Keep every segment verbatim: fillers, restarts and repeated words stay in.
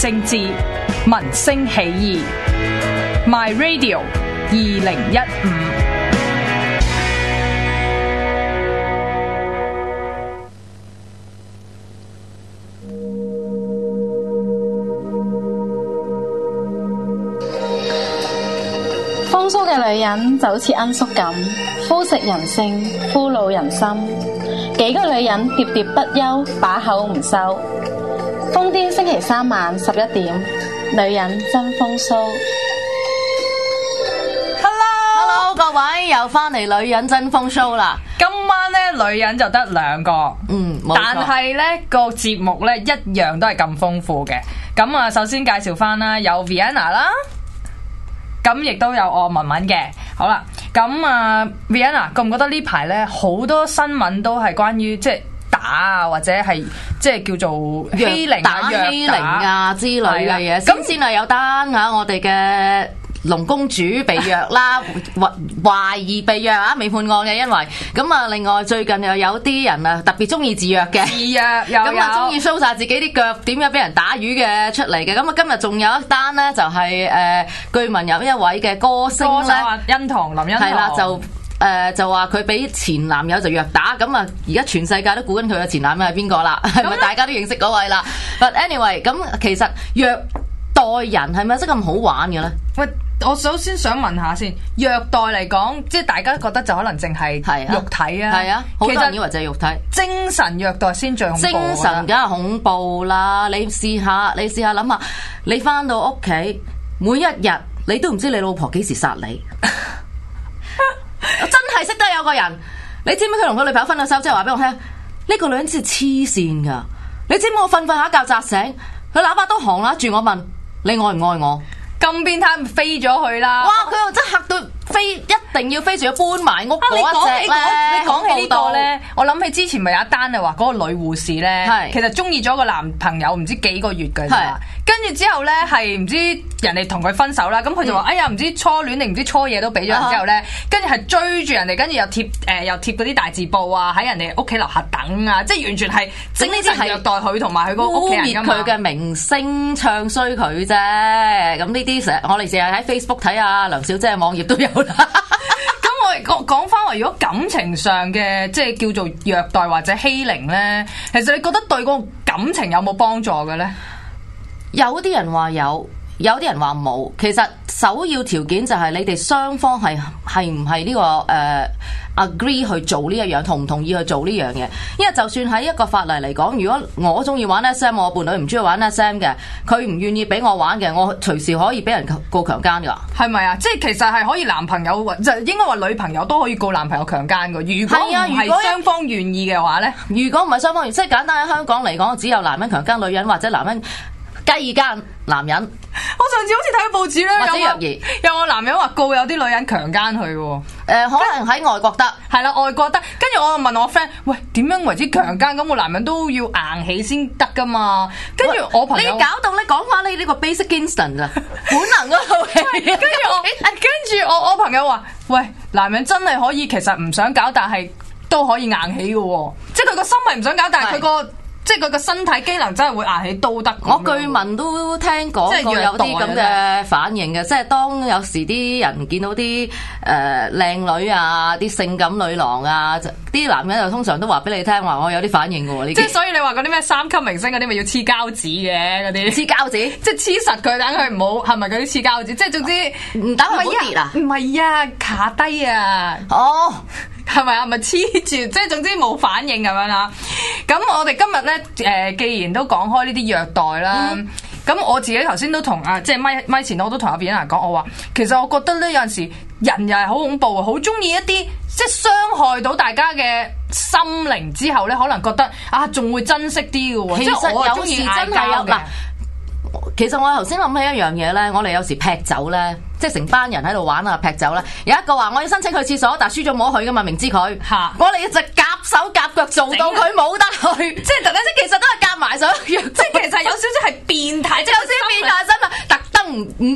政治，民聲起義。My Radio 二零一五。 風騷嘅女人就好似罌粟咁，腐蝕人性，俘虜人心。幾個女人喋喋不休，把口唔收。瘋癲星期三晚十一點，女人真風騷。 Hello，Hello， 各位又翻嚟女人真風騷啦。 今晚咧女人就得兩個， 嗯， 但係咧個節目咧一樣都係咁豐富嘅。咁啊，首先介紹翻啦，有 Vienna 啦。咁亦都有我文文嘅，好啦，咁啊 Vienna 覺唔覺得呢排咧好多新聞都係關於即係打啊，或者係即係叫做欺凌啊、 打欺凌啊之類嘅嘢？咁先係有單嚇，我哋嘅龍公主被虐啦，懷懷疑被虐啊，未判案嘅，因為咁啊。另外最近又有啲人啊，特別中意自虐嘅， 自虐又有咁啊，中意 show 晒自己啲腳點樣俾人打魚嘅出嚟嘅。咁啊，今日仲有一單咧，就係、是、誒、呃、據聞有一位嘅歌星咧， 欣棠林欣棠係啦， 就誒、呃、就話佢俾前男友就虐打。咁啊，而家全世界都估緊佢嘅前男友係邊個啦？係咪大家都認識嗰位啦？But anyway，咁其實虐待人係咪真係咁好玩嘅咧？ 喂，我首先想問下先，虐待嚟講，即係大家覺得就可能淨係肉體啊， 係啊，好多人以為就係肉體， 精神虐待先最恐怖。 精神梗係恐怖啦！你試下，你試下諗下，你翻到屋企每一日，你都唔知你老婆幾時殺你。我真係識得有個人，你知唔知佢同佢女朋友分咗手之後話俾我聽？呢、呢個女人真係黐線噶！你知唔知我瞓瞓下覺扎醒，佢喇叭都行啦住我問你愛唔愛我？ 咁變態，飛咗去啦！ 哇！佢又真係嚇到飛，一定要飛住要搬埋屋嗰一隻咧。 你講起呢個咧，我諗起之前咪有一單啊，話嗰個女護士咧，其實中意咗個男朋友唔知幾個月嘅咋，跟住之後咧係唔知人哋同佢分手啦，咁佢就話：哎呀，唔知初戀定唔知初嘢都俾咗人之後咧，跟住係追住人哋，跟住又貼誒又貼嗰啲大字報啊，喺人哋屋企樓下等啊，即係完全係整呢啲係虐待佢同埋佢個屋企人㗎嘛， 污蔑佢嘅名聲，唱衰佢啫。咁呢啲成日我哋成日喺 Facebook 睇下梁小姐嘅網頁都有啦。 咁我哋講講翻話，如果感情上嘅即係叫做虐待或者欺凌咧，其實你覺得對個感情有冇幫助嘅咧？ 有啲人話有，有啲人話冇。其實首要條件就係你哋雙方係係唔係呢個誒、呃、agree 去做呢一樣，同唔同意去做呢樣嘢？因為就算喺一個法例嚟講，如果我中意玩 S M， 我伴侶唔中意玩 S M 嘅，佢唔願意俾我玩嘅，我隨時可以俾人告強姦㗎。係咪啊？即係其實係可以男朋友或就應該話女朋友都可以告男朋友強姦㗎。如果唔係雙方願意嘅話咧， 如果唔係雙方願意，即係簡單喺香港嚟講，只有男人強姦女人或者男人雞姦男人。 我上次好似睇報紙咧， 或者虐兒， 有個男人話告有啲女人強姦佢喎。誒、 呃，可能喺外國得， 係啦，外國得。跟住我就問我 friend，喂，點樣為之強姦？咁個男人都要硬起先得噶嘛？跟住我朋友， 你搞到你講翻你呢個 basic instinct 咋，本能嗰套戲。 跟住我，跟住我我朋友話，喂，男人真係可以，其實唔想搞，但係都可以硬起嘅喎。即係佢個心係唔想搞，但係佢個。即係佢個身體機能真係會硬起都得。 我據聞都聽講過有啲咁嘅反應嘅，即係當有時啲人見到啲誒靚女啊、啲性感女郎啊，啲男人就通常都話俾你聽話，我有啲反應嘅喎。呢即係所以你話嗰啲咩三級明星嗰啲咪要黐膠紙嘅嗰啲？黐膠紙，即係黐實佢，等佢唔好係咪嗰啲黐膠紙？即係總之唔等佢唔好跌啊！唔係啊，卡低啊！哦。係咪啊？咪黐住，即係總之冇反應咁樣啦。咁我哋今日咧，誒，既然都講開呢啲虐待啦，咁、嗯、我自己頭先都同啊，即係咪咪前我都同阿 Vienna 講，我話其實我覺得咧有陣時人又係好恐怖啊，好中意一啲即係傷害到大家嘅心靈之後咧，可能覺得啊仲會珍惜啲嘅喎。 其實有時真係有嗱。其實我頭先諗起一樣嘢咧，我哋有時劈酒咧，即係成班人喺度玩啊，劈酒咧。有一個話我要申請去廁所，但係輸咗冇得去噶嘛，明知佢。嚇！我哋一直夾手夾腳做到佢冇得去，即係特登先，其實都係夾埋手，即係其實有少少係變態，即係有少少變態真啊！特登唔唔俾，特登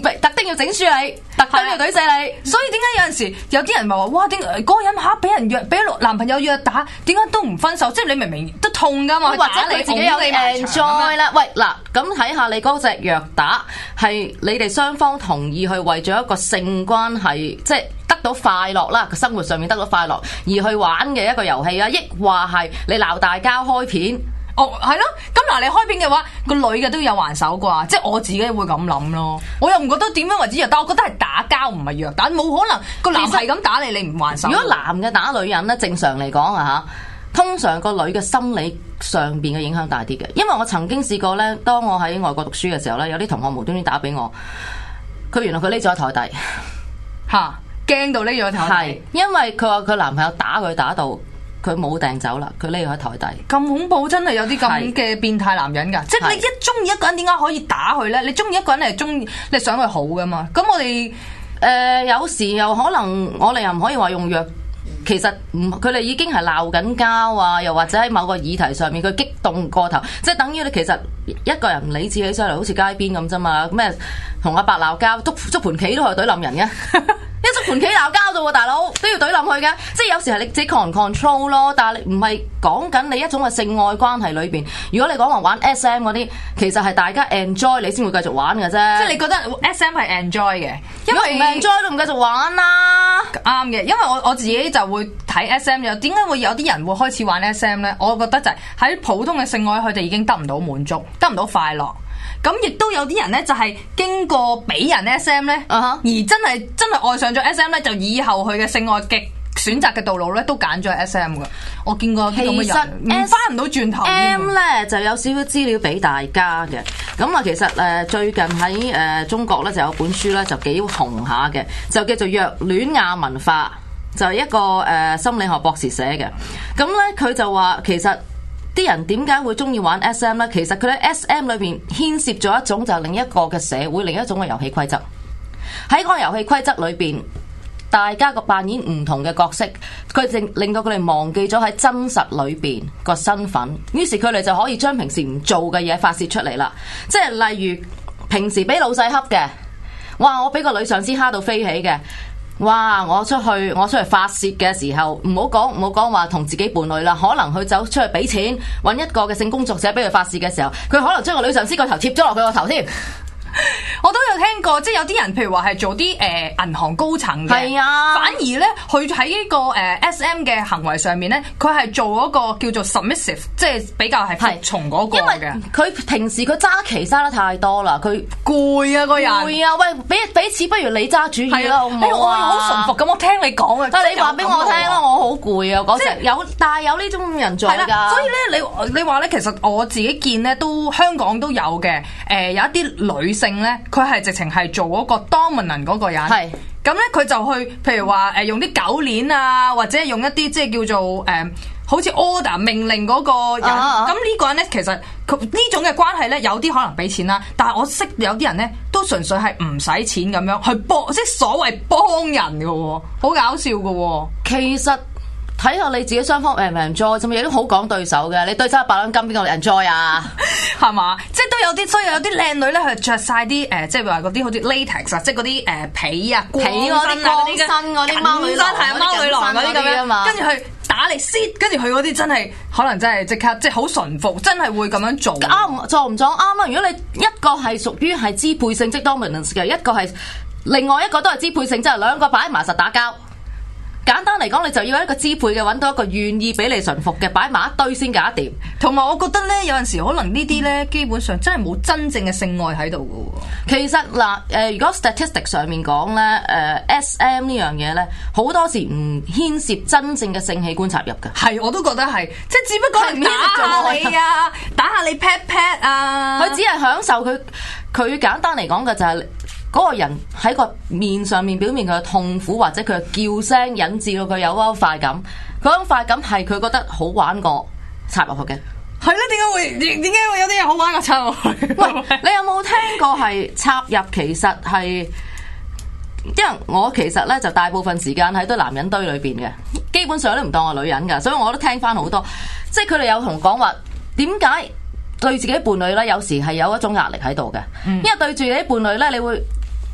要整輸你，特登要懟死你。 所以點解有陣時有啲人咪話哇，點嗰個人嚇俾人約俾男朋友約打，點解都唔分手？即係你明明都痛㗎嘛， 或者你自己有 enjoy 啦。喂嗱，咁睇下你嗰隻虐打係你哋雙方同意去為咗一個性關係，即係得到快樂啦，生活上面得到快樂而去玩嘅一個遊戲啊，抑或係你鬧大交開片？ 哦，係咯，咁嗱，你開片嘅話，個女嘅都有還手啩，即係我自己會咁諗咯。我又唔覺得點樣為之虐打，我覺得係打交唔係虐打，冇可能個男係咁打你，你唔還手。 如果男嘅打女人咧，正常嚟講啊嚇，通常個女嘅心理上邊嘅影響大啲嘅，因為我曾經試過咧，當我喺外國讀書嘅時候咧，有啲同學無端端打俾我，佢原來佢匿咗喺台底， 嚇驚到匿咗喺台底， 係因為佢話佢男朋友打佢打到。佢冇掟走啦，佢匿喺台底。 咁恐怖，真係有啲咁嘅變態男人㗎。即係你一中意一個人，點解可以打佢咧？你中意一個人，你係中意你想佢好㗎嘛？咁我哋誒、 呃、有時又可能我哋又唔可以話用藥，其實唔佢哋已經係鬧緊交啊，又或者喺某個議題上面佢激動過頭，即係等於你其實一個人理智起上嚟，好似街邊咁啫嘛。咩同阿伯鬧交，捉捉盤棋都係懟冧人嘅。一捉盤棋鬧交啫喎，大佬都要懟冧佢嘅，即係有時係你自己 control 咯，但係你唔係講緊你一種嘅性愛關係裏邊。如果你講話玩 S M 嗰啲，其實係大家 enjoy 你先會繼續玩嘅啫。 即係你覺得 S M 係 enjoy 嘅，因為唔 enjoy 都唔繼續玩啦。 啱嘅，因為我我自己就會睇 S M 嘅。點解會有啲人會開始玩 S M 咧？我覺得就係喺普通嘅性愛，佢哋已經得唔到滿足，得唔到快樂。咁亦都有啲人咧，就係、是、經過俾人 S M 咧，uh huh. 而真係真係愛上咗 S M 咧，就以後佢嘅性愛嘅選擇嘅道路咧，都揀咗 S M 噶。我見過啲咁嘅人，唔翻唔到轉頭。 M 咧就有少少資料俾大家嘅。咁啊，其實誒最近喺誒中國咧就有本書咧就幾紅下嘅，就叫做《虐戀亞文化》，就係一個誒心理學博士寫嘅。咁咧佢就話其實。啲人點解會中意玩 S M 呢？其實佢喺 S M 裏邊牽涉咗一種就係另一個嘅社會，另一種嘅遊戲規則。喺個遊戲規則裏邊，大家個扮演唔同嘅角色，佢令令到佢哋忘記咗喺真實裏邊個身份，於是佢哋就可以將平時唔做嘅嘢發泄出嚟啦。即係例如平時俾老細恰嘅，哇！我俾個女上司蝦到飛起嘅。哇！我出去我出去發泄嘅時候，唔好講唔好講話同自己伴侶啦，可能佢走出去俾錢揾一個嘅性工作者俾佢發泄嘅時候，佢可能將個女上司個頭貼咗落佢個頭添。 我都有聽過，即係有啲人譬如話係做啲誒銀行高層嘅，係啊，反而咧佢喺呢個誒 S M 嘅行為上面咧，佢係做嗰個叫做 submissive， 即係比較係服從嗰個嘅。因為佢平時佢揸旗揸得太多啦，佢攰啊個人。攰啊！喂，俾俾次不如你揸主意啦，好唔好啊？ 我好順服咁，我聽你講啊。 但係你話俾我聽啦，我好攰啊！嗰時有，但係有呢種人做㗎。 所以咧，你你話咧，其實我自己見咧，都香港都有嘅。誒，有一啲女性咧，佢係直情係做嗰個 dominant 嗰個人，係咁咧，佢就去，譬如話誒用啲狗鏈啊，或者用一啲即係叫做誒、呃，好似 order 命令嗰個人。咁呢、uh huh. 個人咧，其實佢呢種嘅關係咧，有啲可能俾錢啦，但係我識有啲人咧，都純粹係唔使錢咁樣去幫，即係所謂幫人嘅，好搞笑嘅。 其實。睇下你自己雙方誒唔 enjoy，甚至有啲好講對手嘅，你對手百兩金邊個 enjoy 啊？ 係嘛？即係都有啲，所以有啲靚女咧，佢着晒啲誒，即係話嗰啲好似 latex 啊，即係嗰啲誒皮啊、皮嗰啲光身嗰啲貓女郎係啊，貓女郎嗰啲咁樣，跟住佢打你 sit，跟住佢嗰啲真係可能真係即刻即係好順服，真係會咁樣做。 啱做唔做啱啊？如果你一個係屬於係支配性即 dominance 嘅，一個係另外一個都係支配性，即係兩個擺埋實打交。簡單嚟講，你就要一個支配嘅，揾到一個願意俾你順服嘅，擺埋一堆先搞掂。 同埋我覺得咧，有陣時可能呢啲咧，基本上真係冇真正嘅性愛喺度嘅喎。 其實嗱，誒、呃，如果 statistic 上面講咧，誒、呃、S M 呢樣嘢咧，好多時唔牽涉真正嘅性器官插入嘅。 係，我都覺得係，即係只不過係打下你啊，打下你 pat pat 啊， 佢只係享受佢。佢簡單嚟講嘅就係、是。嗰個人喺個面上面表面佢嘅痛苦或者佢嘅叫聲引致到佢有嗰種快感，嗰種快感係佢覺得好玩過插入去嘅。 係咧，點解會點點解會有啲嘢好玩過插入去？ 喂，你有冇聽過係插入其實係？因為我其實咧就大部分時間喺堆男人堆裏邊嘅，基本上都唔當我女人㗎，所以我都聽翻好多，即係佢哋有同講話點解對自己伴侶咧有時係有一種壓力喺度嘅，嗯、因為對住你啲伴侶咧，你會。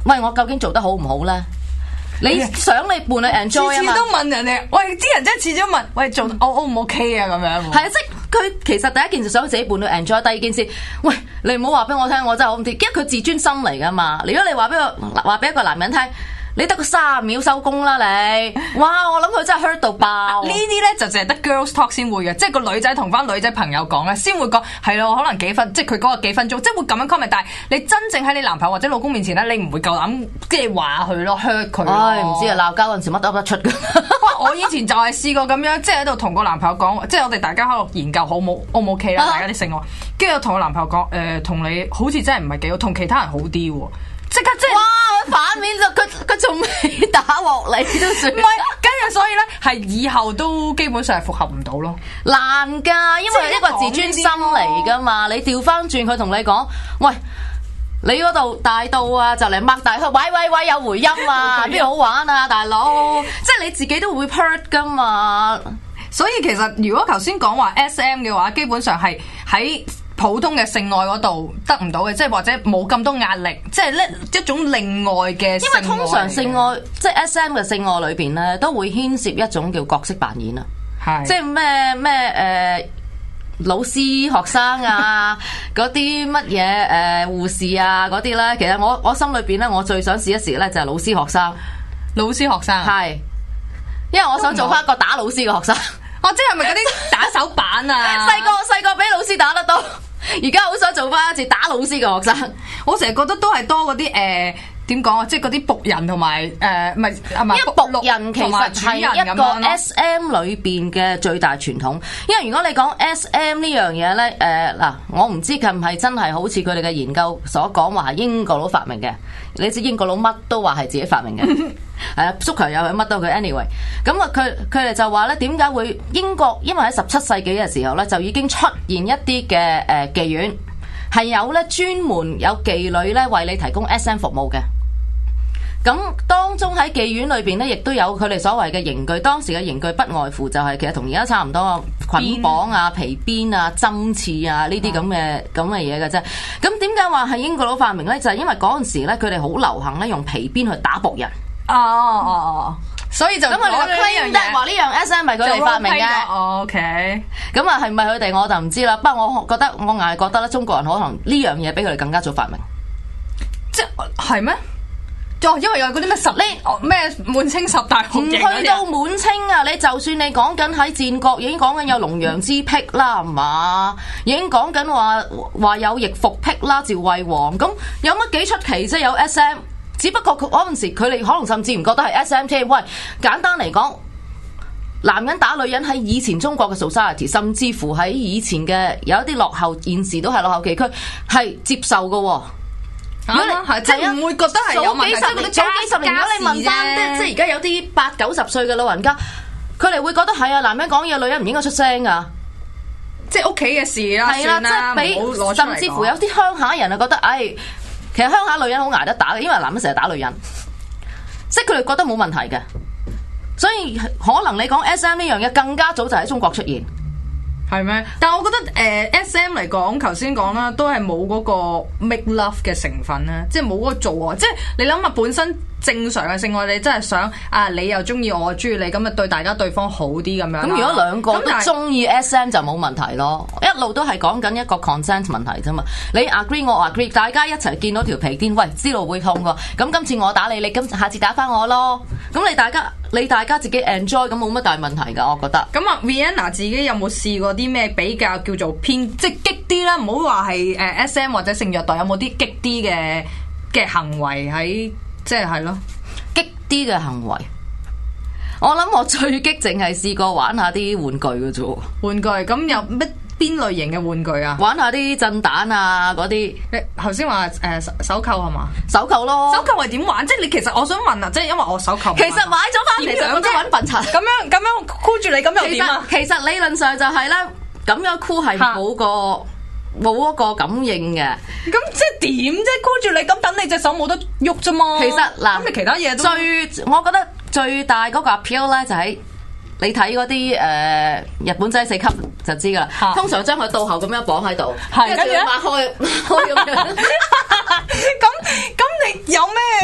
喂，我究竟做得好唔好咧？你想你伴侶 enjoy 啊嘛？ 次次都問人哋，喂，啲人真係次次都問，喂，做 O 唔 OK 啊？咁樣。 係啊，即係佢其實第一件事想自己伴侶 enjoy，第二件事，喂，你唔好話俾我聽，我真係好唔掂，因為佢自尊心嚟噶嘛。如果你話俾個話俾一個男人聽。你得個三十秒收工啦你，哇！我諗佢真係 hurt 到爆。呢啲咧就淨係得 girls talk 先會嘅，即係個女仔同翻女仔朋友講咧，先會講係咯，可能幾分，即係佢嗰個幾分鐘，即係會咁樣 comment。但係你真正喺你男朋友或者老公面前咧，你唔會夠膽即係話佢咯 hurt 佢。 唉，唔知啊，鬧交嗰陣時乜都噏得出㗎。 我以前就係試過咁樣，即係喺度同個男朋友講，即係我哋大家喺度研究好冇 O 唔 OK 啦，大家啲性愛，跟住我同我男朋友講，誒、呃，同你好似真係唔係幾好，同其他人好啲喎。即刻即係， 哇！反面就佢佢仲未打鑊你都算，唔係， 跟住所以咧係以後都基本上係復合唔到咯， 難㗎，因為一個自尊心嚟㗎嘛。你調翻轉佢同你講，喂，你嗰度大到啊，就嚟擘大佢，喂喂喂有回音啊，邊度好玩啊，大佬，即係你自己都會 hurt 㗎嘛。 所以其實如果頭先講話 S M 嘅話，基本上係喺普通嘅性愛嗰度得唔到嘅，即係或者冇咁多壓力，即係咧一種另外嘅性愛。 因為通常性愛即係 S M 嘅性愛裏邊咧，都會牽涉一種叫角色扮演啊， 係即係咩咩誒老師學生啊，嗰啲乜嘢誒護士啊嗰啲咧，其實我我心裏邊咧，我最想試一試咧就係老師學生， 老師學生係，因為我想做翻一個打老師嘅學生。 哦，即係咪嗰啲打手板啊？ 細個細個俾老師打得多，而家好想做翻一次打老師嘅學生。 我成日覺得都係多嗰啲誒點講啊，即係嗰啲僕人同埋誒唔係係咪？ 因為僕人其實係一個 S M 裏邊嘅最大傳統。因為如果你講 S M 呢樣嘢咧，誒嗱，我唔知係唔係真係好似佢哋嘅研究所講話係英國佬發明嘅。你知英國佬乜都話係自己發明嘅。係啊，足球又係乜都佢 anyway，咁啊佢佢哋就話咧，點解會英國？因為喺十七世紀嘅時候咧，就已經出現一啲嘅誒妓院，係有咧專門有妓女咧為你提供 S M 服務嘅。咁當中喺妓院裏邊咧，亦都有佢哋所謂嘅刑具。當時嘅刑具不外乎就係、是、其實同而家差唔多，捆綁啊、皮鞭啊、針刺啊呢啲咁嘅咁嘅嘢嘅啫。咁點解話係英國佬發明咧？就係、是、因為嗰陣時咧，佢哋好流行咧用皮鞭去打僕人。哦哦哦，所以就咁我哋 claim 得話呢樣 S M 係佢哋發明嘅。 O K， 咁啊係咪佢哋我就唔知啦。不過我覺得我硬係覺得咧，中國人可能呢樣嘢比佢哋更加早發明。 即係咩？哦，因為有嗰啲咩十呢咩滿清十大酷刑， 唔去到滿清啊！你就算你講緊喺戰國已經講緊有龍陽之癖啦，係嘛？已經講緊話話有易服癖啦，趙惠王咁有乜幾出奇啫？有 S M。只不過佢嗰陣時，佢哋可能甚至唔覺得係 S M 添。喂，簡單嚟講，男人打女人喺以前中國嘅 society， 甚至乎喺以前嘅有一啲落後，現時都係落後地區，係接受嘅。如果你係即係唔會覺得係有問題，早幾十年，早幾十年，如果你問翻即係而家有啲八九十歲嘅老人家，佢哋會覺得係啊，男人講嘢，女人唔應該出聲噶， 即係屋企嘅事啦， 係啦，即係俾甚至乎有啲鄉下人啊覺得，唉。其實鄉下女人好捱得打嘅，因為男人成日打女人，即係佢哋覺得冇問題嘅，所以可能你講 S M 呢樣嘢更加早就喺中國出現， 係咩？但係我覺得誒、呃、S M 嚟講，頭先講啦，都係冇嗰個 make love 嘅成分啦，即係冇嗰個做啊，即係你諗下本身正常嘅性愛，你真係想啊，你又中意我，我中意你，咁啊對大家對方好啲咁樣。咁如果兩個都中意 S M 就冇問題咯，一路都係講緊一個 consent 問題啫嘛。你 agree 我 agree， 大家一齊見到條皮鞭，喂，知道會痛噶，咁今次我打你，你今下次打翻我咯。咁你大家你大家自己 enjoy，咁冇乜大問題噶，我覺得。咁啊 Vienna 自己有冇試過啲咩比較叫做偏即係激啲啦？唔好話係誒 S M 或者性虐待，有冇啲激啲嘅嘅行為喺？即係係咯， 激啲嘅行為，我諗我最激淨係試過玩下啲玩具嘅啫。 玩具咁有乜邊類型嘅玩具啊？ 玩下啲震彈啊嗰啲。 你頭先話誒手扣係嘛？ 手扣咯。手扣係點玩？即係你其實我想問啊，即係因為我手扣。 其實買咗翻嚟就覺得揾笨柒。咁樣咁樣箍住你咁又點啊？ 其實理論上就係咧，咁樣箍係冇個。冇嗰個感應嘅， 咁即係點啫？箍住你咁等你隻手冇得喐啫嘛。 其實嗱， 咁你其他嘢都最，我覺得最大嗰個 appeal 咧就喺你睇嗰啲誒日本仔四級就知噶啦。啊、通常將佢倒後咁樣綁喺度，跟住擘開開咁樣。 咁咁你有咩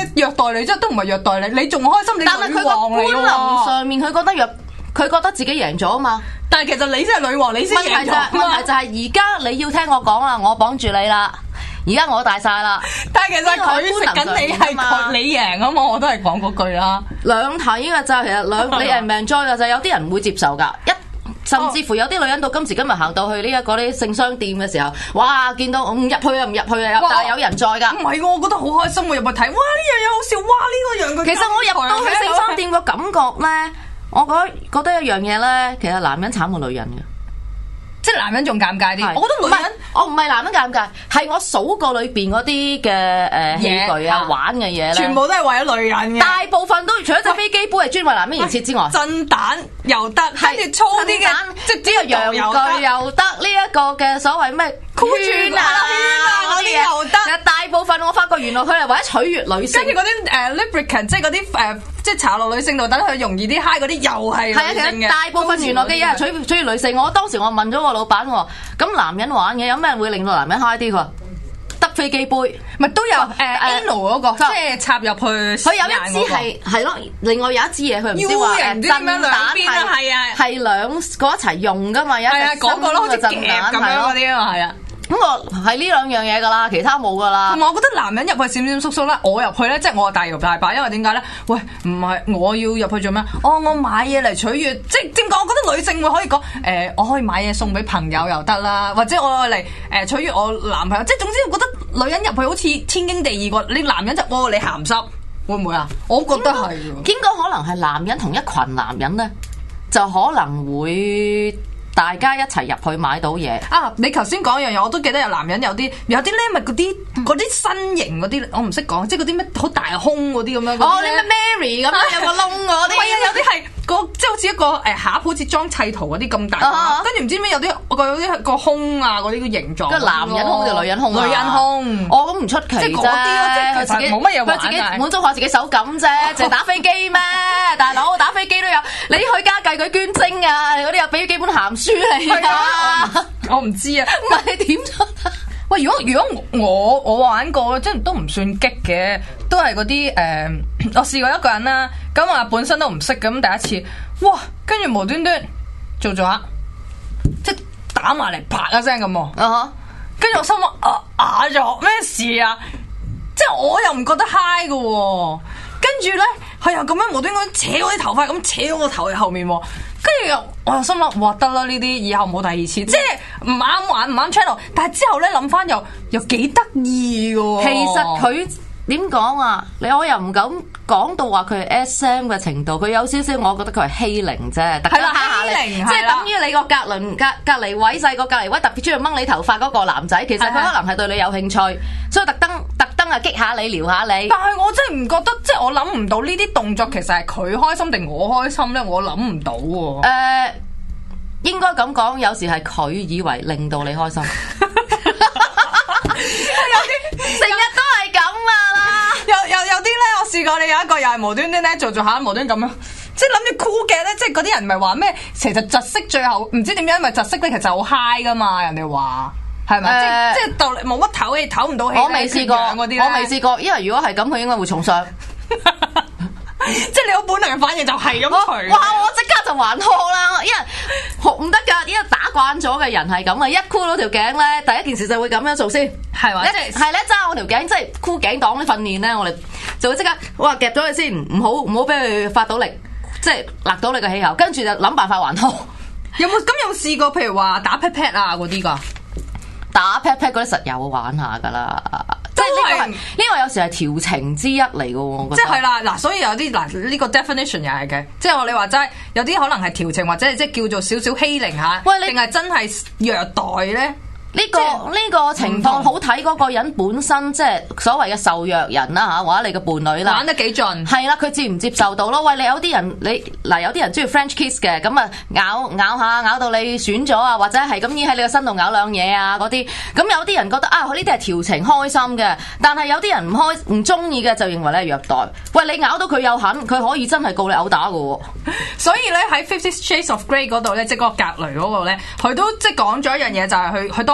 虐待你，即係都唔係虐待你，你仲開心，你但係佢個官能上面，佢覺得虐，佢覺得自己贏咗啊嘛。 但係其實你先係女王，你先贏咗。 問題就係而家你要聽我講啦，我綁住你啦。而家我大晒啦， 但係其實佢食緊你係佢你贏啊嘛，我都係講嗰句啦。 兩睇嘅就其實兩你係命災嘅就有啲人唔會接受㗎，一甚至乎有啲女人到今時今日行到去呢一個啲性商店嘅時候，哇！見到唔入去啊唔入去啊，但係有人在㗎。 唔係喎，我覺得好開心喎，入去睇，哇！呢樣嘢好笑，哇！呢、呢個樣佢其實我入到去性商店個感覺咧，我覺得覺得一樣嘢咧，其實男人慘過女人嘅。 即係男人仲尷尬啲，我覺得女人我唔係男人尷尬，係我數過裏邊嗰啲嘅誒器具啊、玩嘅嘢咧， 全部都係為咗女人嘅。 大部分都除咗隻飛機杯係專為男人而設之外， 震蛋又得，跟住粗啲嘅，即係呢個陽具又得， 呢一個嘅所謂咩箍圈啊嗰啲又得。其實大部分我發覺原來佢係為咗取悅女性， 跟住嗰啲誒 lubricant 即係嗰啲誒即係搽落女性度，等佢容易啲嗨嗰啲又係女性嘅。係啊，其實大部分原來嘅嘢係取取悅女性。我當時我問咗個老闆喎，咁男人玩嘅有咩會令到男人 high 啲？佢話得飛機杯， 咪都有誒 anal 嗰個，即係插入去。 佢有一支係係咯，另外有一支嘢佢唔知話誒震蛋係啊，係兩個一齊用噶嘛，有一隻新嘅震蛋咁樣嗰啲啊，係啊。 咁我係呢兩樣嘢噶啦，其他冇噶啦。 同埋我覺得男人入去閃閃縮縮啦，我入去咧，即係我係大搖大擺，因為點解咧？喂，唔係我要入去做咩？哦，我買嘢嚟取悅，即係點講？我覺得女性會可以講誒、呃，我可以買嘢送俾朋友又得啦，或者我嚟誒取悅我男朋友，即係總之我覺得女人入去好似天經地義過，你男人就哦你鹹濕，會唔會啊？我覺得係。 應該可能係男人同一群男人咧，就可能會。大家一齊入去買到嘢啊！你頭先講一樣嘢，我都記得有男人有啲有啲咧，咪嗰啲嗰啲身形嗰啲，我唔識講，即係嗰啲咩好大胸嗰啲咁樣。 哦，你咩 Mary 咁樣有個窿嗰啲。 係啊，有啲係個即係好似一個誒盒，好似裝砌圖嗰啲咁大。跟住唔知咩有啲個有啲個胸啊嗰啲嘅形狀。 個男人胸定女人胸啊？ 女人胸。 哦，咁唔出奇啫。 即係嗰啲咯，即係佢自己冇乜嘢玩， 佢自己滿足下自己手感啫，淨係打飛機咩？大佬打飛機都有，你去家計佢捐精啊，嗰啲又俾幾本鹹書嚟啊！ 我唔知啊， 唔係你點咗？ 喂，如果如果我我玩過，即係都唔算激嘅，都係嗰啲誒，我試過一個人啦，咁話本身都唔識咁第一次，哇！跟住無端端做咗下，即係打埋嚟啪一聲咁喎，跟住、uh huh. 我心諗啊啞咗咩事啊？即係我又唔覺得嗨嘅喎，跟住咧佢又咁樣無端端扯我啲頭髮，咁扯我個頭喺後面喎。跟住又，我又心諗，哇得啦呢啲，以後冇第二次，即係唔啱玩唔啱 channel。但係之後咧諗翻又又幾得意嘅喎。 其實佢點講啊？你我又唔敢講到話佢係 S M 嘅程度，佢有少少，我覺得佢係欺凌啫。係啦，欺凌，即係等於你個隔鄰隔隔離位細個隔離位特別中意掹你頭髮嗰個男仔，其實佢可能係對你有興趣，所以特登特登啊激下你撩下你。 但係我真係唔覺得，即係我諗唔到呢啲動作其實係佢開心定我開心咧，我諗唔到喎。 誒、呃，應該咁講，有時係佢以為令到你開心。成日都係咁啊啦， 有有有啲咧，我試過你有一個又係無端端咧做做下無端咁樣，即係諗住酷嘅咧，即係嗰啲人唔係話咩？其實窒息最後唔知點樣，因為窒息咧其實好 high 噶嘛，人哋話係咪？呃、即係即係到冇乜唞氣，唞唔到氣。 我未試過，我未試過，因為如果係咁，佢應該會重傷。 即係你好本能嘅反應就係咁除， 哇！我即刻就還拖啦，因為唔得噶，因為打慣咗嘅人係咁啊，一箍到條頸咧，第一件事就會咁樣做先， 係嘛？ 一係咧揸我條頸，即係箍頸黨啲訓練咧，我哋就會即刻哇夾咗佢先，唔好唔好俾佢發到力，即係勒到你個氣喉，跟住就諗辦法還拖。 有冇咁有冇試過？譬如話打 pat pat 啊嗰啲噶， 打 pat pat 嗰啲實有玩下噶啦。即係呢個係呢個有時係調情之一嚟嘅喎，我覺得。即係啦，嗱，所以有啲嗱呢個 definition 又係嘅，即係我你話齋有啲可能係調情或者係即係叫做少少欺凌下，喂，定係真係虐待咧？ 呢、這個呢是個情況好睇嗰個人本身，即係所謂嘅受虐人啦嚇，或者你嘅伴侶啦， 玩得幾盡， 係啦，佢接唔接受到咯？喂，你有啲人你嗱有啲人中意 French kiss 嘅，咁啊咬咬下咬到你損咗啊，或者係咁依喺你個身度咬兩嘢啊嗰啲，咁有啲人覺得啊，呢啲係調情開心嘅，但係有啲人唔開唔中意嘅就認為咧係虐待。喂，你咬到佢有痕，佢可以真係告你毆打嘅喎。 所以咧喺 Fifty Shades of Grey 嗰度咧，即係嗰個格雷嗰個咧，佢都即係講咗一樣嘢，就係佢佢當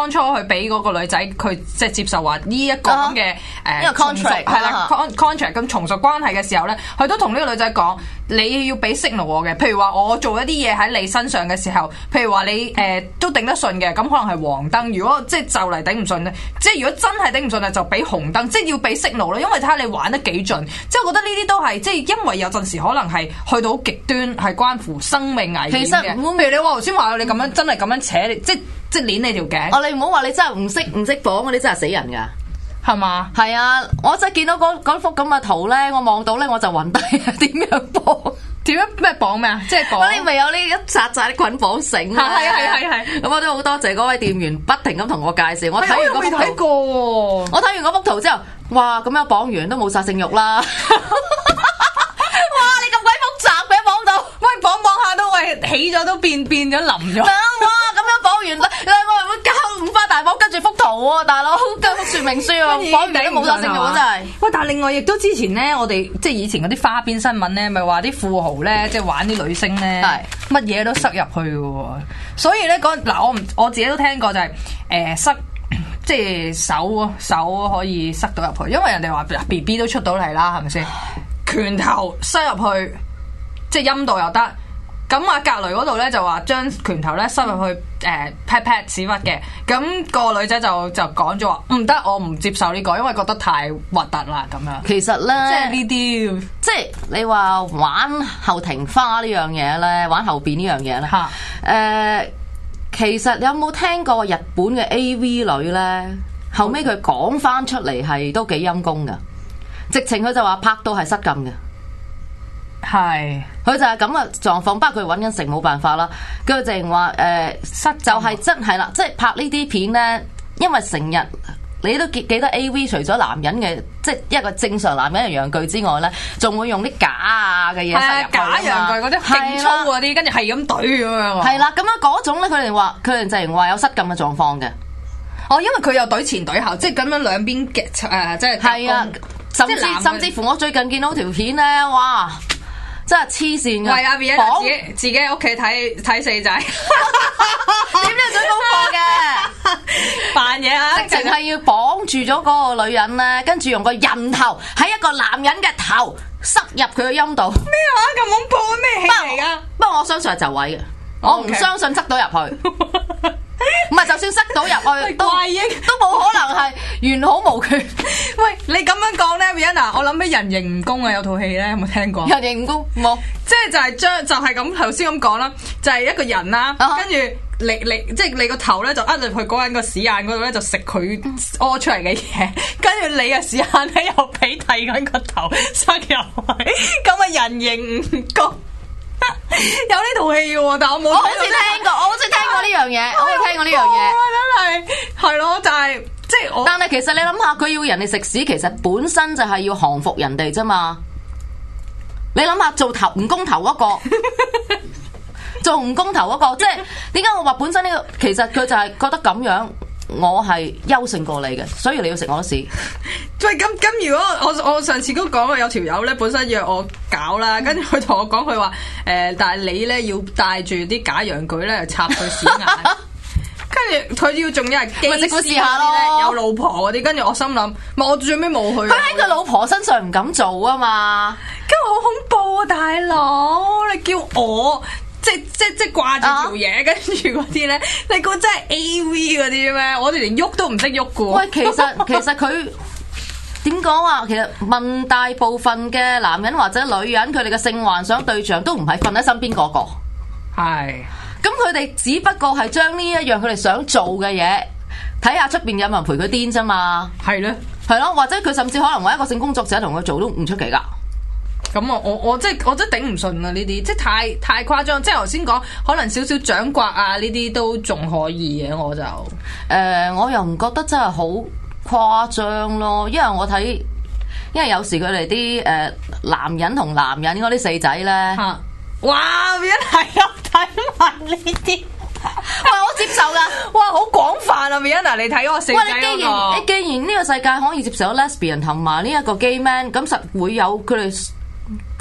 當初去俾嗰個女仔佢即係接受話呢一個咁嘅誒 contract 係啦 contract 咁重述關係嘅時候咧，佢都同呢個女仔講你要俾 signal 我嘅，譬如話我做一啲嘢喺你身上嘅時候，譬如話你誒、呃、都頂得順嘅，咁可能係黃燈。如果即係就嚟頂唔順咧，即係如果真係頂唔順咧，就俾紅燈，即係要俾 signal 咯。因為睇下你玩得幾盡，即係我覺得呢啲都係即係因為有陣時可能係去到極端，係關乎生命危險嘅。其實譬如你話頭先話你咁樣真係咁樣扯你，即係即係捏你條頸。 哦，你唔好話你真係唔識唔識綁嗰啲真係死人㗎。 係嘛？ 係啊！我真係見到嗰嗰幅咁嘅圖咧，我望到咧我就暈低啊！點樣綁？ 點樣咩綁咩啊？即係綁。我哋咪有呢一紮紮啲捆綁繩啊！ 係係係係。咁我都好多謝嗰位店員不停咁同我介紹。我睇完嗰幅圖。 我未睇過。 我睇完嗰幅圖之後，哇！咁樣綁完都冇殺性慾啦。哇！你咁鬼複雜嘅綁到， 喂綁綁下都喂起咗都變變咗腍咗。 哇！咁樣綁完，你我會交五花大綁跟住幅圖喎，大佬跟幅說明書喎，綁完都冇殺性慾真係。 喂，但係另外亦都之前咧，我哋即係以前嗰啲花邊新聞咧，咪話啲富豪咧，即係玩啲女星咧，乜嘢都塞入去嘅喎。所以咧講嗱，我唔我自己都聽過就係、是、誒、呃、塞。即係手手可以塞到入去，因為人哋話 B B 都出到嚟啦，係咪先？拳頭塞入去，即係陰道又得。咁啊，格雷嗰度咧就話將拳頭咧塞入去誒 pat pat 屎忽嘅。咁個女仔就就講咗話唔得，我唔接受呢個，因為覺得太核突啦咁樣。 其實咧， 即係呢啲， 即係你話玩後庭花呢樣嘢咧，玩後邊呢樣嘢咧，誒、呃。其實你有冇聽過日本嘅 A V 女呢？後尾佢講翻出嚟係都幾陰功噶，直情佢就話拍到係失禁嘅，係佢就係咁嘅狀況。不過佢揾緊食冇辦法啦，佢就係話誒失就係真係啦，即係拍呢啲片呢，因為成日你都記記得 A V 除咗男人嘅即係一個正常男人嘅陽具之外呢，仲會用啲假啊嘅嘢塞入去假陽具嗰啲勁粗嗰啲，跟住係咁懟咁樣。係啦，咁樣嗰種咧，佢哋話佢哋就係話有失禁嘅狀況嘅。 哦，因為佢有懟前懟後，即係咁樣兩邊嘅誒，即係係啊，甚至甚至乎我最近見到條片咧，哇！真係黐線㗎。 係啊 Vienna 自己自己喺屋企睇睇四仔， 點樣做功課嘅？ 扮嘢啊！ 直情係要綁住咗嗰個女人咧，跟住用個人頭喺一個男人嘅頭塞入佢嘅陰道。 咩話咁恐怖？咩戲嚟㗎？ 不過我相信係就位嘅，我唔相信塞到入去。唔係，就算塞到入去都都冇可能係完好無缺。 喂，你咁樣講咧 Vienna 我諗起人形蜈蚣啊，有套戲咧，有冇聽過？ 人形蜈蚣冇， 即係就係將就係咁頭先咁講啦，就係、是、一個人啦，跟住、uh-huh. 你你即係你個頭咧就呃入去嗰個人個屎眼嗰度咧，就食佢屙出嚟嘅嘢，跟住你嘅屎眼咧又俾第二個人個頭塞入去，咁啊人形蜈蚣。有呢套戲嘅，但我冇。 我好似聽過，我好似聽過呢樣嘢，我好似聽過呢樣嘢， 真係係咯，就係即係我。 但係其實你諗下，佢要人哋食屎，其實本身就係要降服人哋啫嘛。你諗下做頭蜈蚣頭嗰個，做蜈蚣頭嗰個，即係點解我話本身呢個，其實佢就係覺得咁樣。我係優勝過你嘅，所以你要食我屎。 喂，咁咁如果我我上次都講過有條友咧，本身約我搞啦，跟住佢同我講佢話誒，但係你咧要帶住啲假陽具咧插佢屎眼，跟住佢要仲有人機師試下咯，有老婆嗰啲，跟住我心諗，咪我最尾冇去。 佢喺佢老婆身上唔敢做啊嘛， 咁好恐怖啊，大佬！你叫我。即即即掛住條嘢，跟住嗰啲咧，你估真係 A V 嗰啲咩？我哋連喐都唔識喐噶。 喂，其實其實佢點講啊？其實問大部分嘅男人或者女人，佢哋嘅性幻想對象都唔係瞓喺身邊嗰個。 係。 咁佢哋只不過係將呢一樣佢哋想做嘅嘢，睇下出邊有冇人陪佢癲啫嘛。 係咧。 係咯，或者佢甚至可能揾一個性工作者同佢做都唔出奇噶。 咁我我我真係我真係頂唔順啊！呢啲即係太太誇張，即係頭先講可能少少掌摑啊呢啲都仲可以嘅，我就誒、 呃、我又唔覺得真係好誇張咯，因為我睇，因為有時佢哋啲誒男人同男人嗰啲四仔咧嚇， 哇！一係有睇埋呢啲， 哇！我接受噶， 哇！好廣泛啊 Vienna 你睇嗰個四仔嗰個。 你既然你既然呢個世界可以接受 lesbian 同埋呢一個 gay man，咁實會有佢哋。佢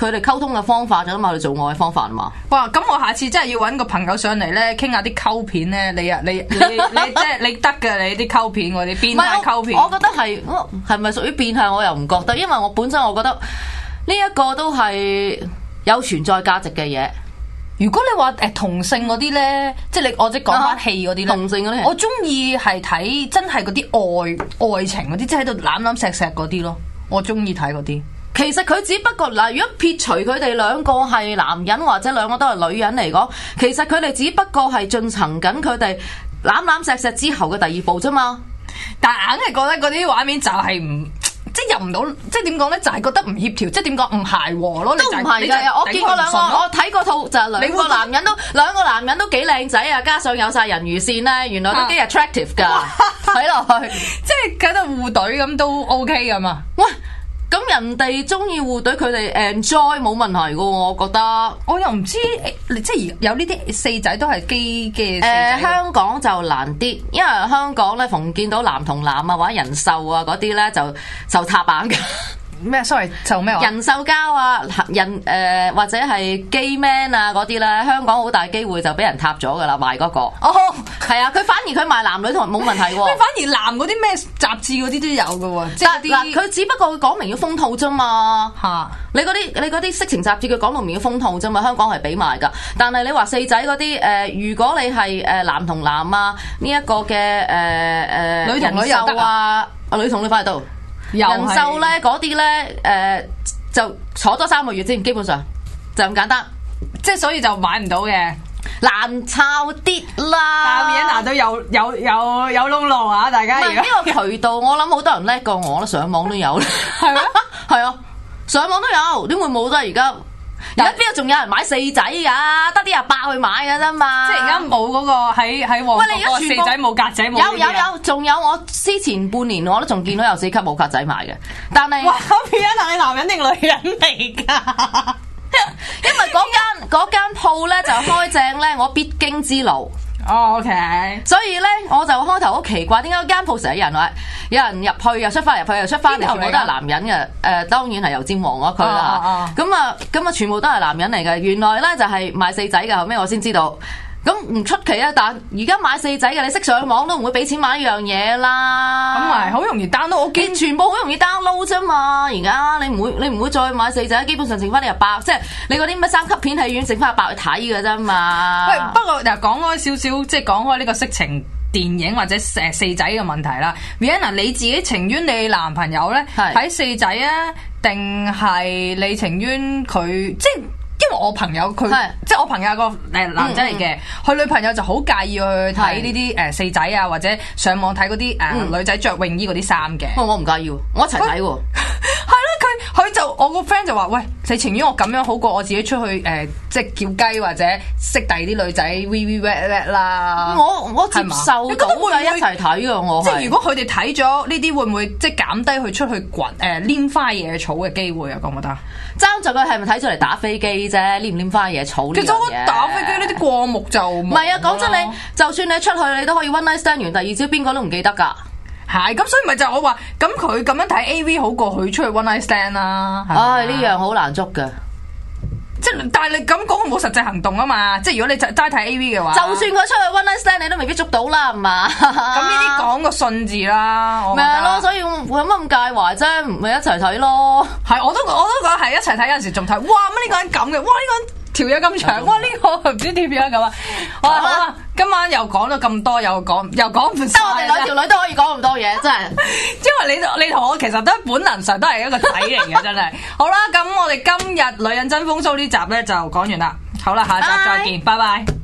佢哋溝通嘅方法啫嘛，佢哋做愛嘅方法啊嘛。 哇！咁我下次真係要揾個朋友上嚟咧，傾下啲溝片咧。你啊，你你你即係你得㗎，你啲溝片嗰啲變態溝片。 我覺得係係咪屬於變態？我又唔覺得，因為我本身我覺得呢一個都係有存在價值嘅嘢。 如果你話誒同性嗰啲咧，即係你我即係講翻戲嗰啲咧， 同性嗰啲， 我中意係睇真係嗰啲愛愛情嗰啲，即係喺度攬攬錫錫嗰啲咯。我中意睇嗰啲。 其實佢只不過嗱，如果撇除佢哋兩個係男人或者兩個都係女人嚟講，其實佢哋只不過係進行緊佢哋攬攬錫錫之後嘅第二步啫嘛。 但係硬係覺得嗰啲畫面就係唔。即係入唔到，即係點講咧？就係、是、覺得唔協調，即係點講唔諧和咯。 都唔係㗎，我見過兩個，我睇過套就係兩個男人都兩個男人都幾靚仔啊，加上有晒人魚線咧，原來都幾 attractive 㗎，睇落去即係喺度互懟咁都 OK 㗎嘛。 喂！咁人哋中意互懟，佢哋 enjoy 冇問題噶，我覺得。我又唔知，即係有呢啲四仔都係基嘅。誒、呃，香港就難啲，因為香港咧逢見到男同男啊或者人獸啊嗰啲咧就就插板嘅。 咩？sorry，就咩話？人獸交啊，人誒、呃、或者係 gay man 啊嗰啲咧，香港好大機會就俾人踏咗噶啦，賣嗰、那個。哦，係啊，佢反而佢賣男女同冇問題喎。反而男嗰啲咩雜誌嗰啲都有噶喎。即係嗱，佢只不過佢講明要封套啫嘛。嚇哈！你嗰啲你嗰啲色情雜誌佢講到明要封套啫嘛，香港係俾賣噶。但係你話四仔嗰啲誒，如果你係誒男同男啊呢一、這個嘅誒誒女同女又得啊，啊女同女快到。人獸咧嗰啲咧，誒、呃、就坐多三個月先，基本上就咁簡單，即係所以就買唔到嘅，難抄啲啦。但係 Vienna 都有有有有窿路啊！大家而家呢個渠道，我諗好多人叻過我啦，上網都有，係咩？係啊，上網都有，點會冇啫？而家。而家邊度仲有人買四仔噶？得啲阿伯去買噶啫嘛。即係而家冇嗰個喺喺旺角嗰個四仔冇格仔冇。有有有，仲有我之前半年我都仲見到有四級冇格仔賣嘅。但係哇，咁而家係男人定女人嚟噶？因為嗰間嗰間鋪咧就開正咧，我必經之路。哦、oh，OK。所以咧，我就開頭好奇怪，點解間鋪成日有人話，有人入去又出翻入去又出翻嚟，全部都係男人嘅。誒、呃，當然係油尖旺嗰區啦。咁啊，咁啊，全部都係男人嚟嘅。原來咧就係、是、賣四仔嘅，後尾我先知道。咁唔出奇啊！但而家買四仔嘅，你識上網都唔會俾錢買一樣嘢啦。咁咪好容易 download，我見全部好容易 download 啫嘛。而家你唔會你唔會再買四仔，基本上剩翻啲阿伯，即係你嗰啲咩三級片戲院剩翻阿伯去睇嘅啫嘛。喂，不過嗱講開少少，即係講開呢個色情電影或者誒四仔嘅問題啦。Vienna，你自己情願你男朋友咧睇四仔啊，定係你情願佢即係？因為我朋友佢是即係我朋友個誒男仔嚟嘅，佢、嗯嗯、女朋友就好介意去睇呢啲誒四仔啊，或者上網睇嗰啲誒女仔着泳衣嗰啲衫嘅。我唔介意，我一齊睇喎。係咯，佢佢就我個 friend 就話：喂，你情願我咁樣好過我自己出去誒、呃，即係叫雞或者識第二啲女仔 V V wet wet 啦。我我接受到㗎，一齊睇㗎我。即係如果佢哋睇咗呢啲，會唔會即係減低佢出去掘誒拈花惹草嘅機會啊？覺唔覺得？爭在佢係咪睇咗嚟打飛機啫？拈唔拈花惹草呢樣嘢？其實我打飛機呢啲過目就唔係啊！講真你，就算你出去，你都可以 one night stand 完第二朝，邊個都唔記得㗎。係咁，所以咪就我話，咁佢咁樣睇 A V 好過佢出去 one night stand 啦。唉，呢樣好難捉㗎。即係，但係你咁講冇實際行動啊嘛！即係如果你齋睇 A V 嘅話，就算佢出去 one night stand，你都未必捉到啦，係嘛？咁呢啲講個信字啦，咪係咯，所以會有乜咁介懷啫？咪一齊睇咯。係，我都我都覺得係一齊睇，有陣時仲睇。哇！乜呢個人咁嘅？哇！呢個人條嘢咁長。哇！呢個唔知點樣咁啊！好啦好啦，今晚又講咗咁多，又講又講唔晒。得我哋兩條女都可以講咁多嘢，真係。因為你你同我其實都本能上都係一個仔嚟嘅，真係。好啦，咁我哋今日女人真風騷呢集咧就講完啦。好啦，下集再見，拜拜。